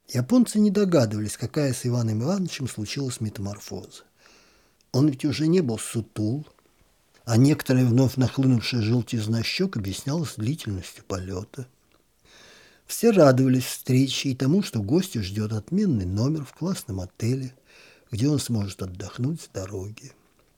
Японцы не догадывались, какая с Иваном Ивановичем случилась метаморфоза. Он ведь уже не был сутул, а некоторая вновь нахлынувшая желтизна щек объяснялась длительностью полета. Все радовались встрече и тому, что гостя ждет отменный номер в классном отеле, где он сможет отдохнуть с дороги.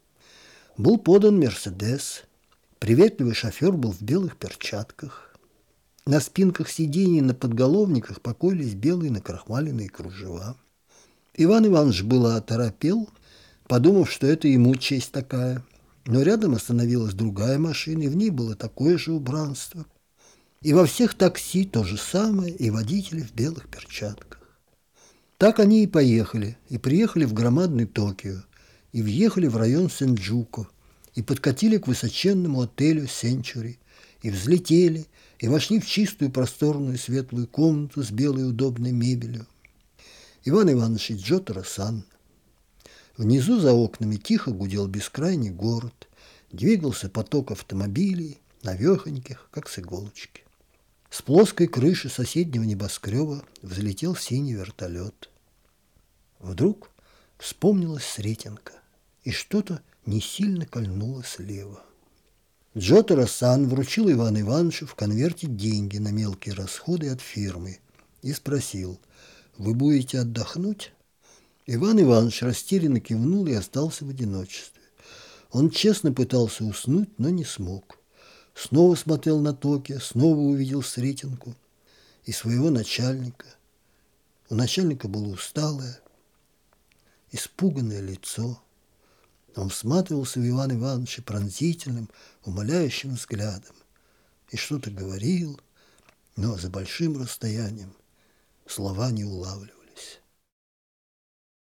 Был подан «Мерседес». Приветливый шофер был в белых перчатках. На спинках сидений и на подголовниках покоились белые накрахмаленные кружева. Иван Иванович было оторопел, подумав, что это ему честь такая. Но рядом остановилась другая машина, и в ней было такое же убранство. И во всех такси то же самое, и водители в белых перчатках. Так они и поехали, и приехали в громадный Токио, и въехали в район Синджуку, и подкатили к высоченному отелю «Сенчури», и взлетели, и вошли в чистую просторную светлую комнату с белой удобной мебелью. Иван Иванович и Джотаро-сан. Внизу за окнами тихо гудел бескрайний город, двигался поток автомобилей, навехоньких, как с иголочки. С плоской крыши соседнего небоскреба взлетел синий вертолет. Вдруг вспомнилась Сретенка, и что-то не сильно кольнуло слева. Джотаро-сан вручил Ивану Ивановичу в конверте деньги на мелкие расходы от фирмы и спросил: «Вы будете отдохнуть?» Иван Иванович растерянно кивнул и остался в одиночестве. Он честно пытался уснуть, но не смог. Снова смотрел на Токио, снова увидел Сретенку и своего начальника. У начальника было усталое, испуганное лицо. Он всматривался в Ивана Ивановича пронзительным, умоляющим взглядом и что-то говорил, но за большим расстоянием слова не улавливал.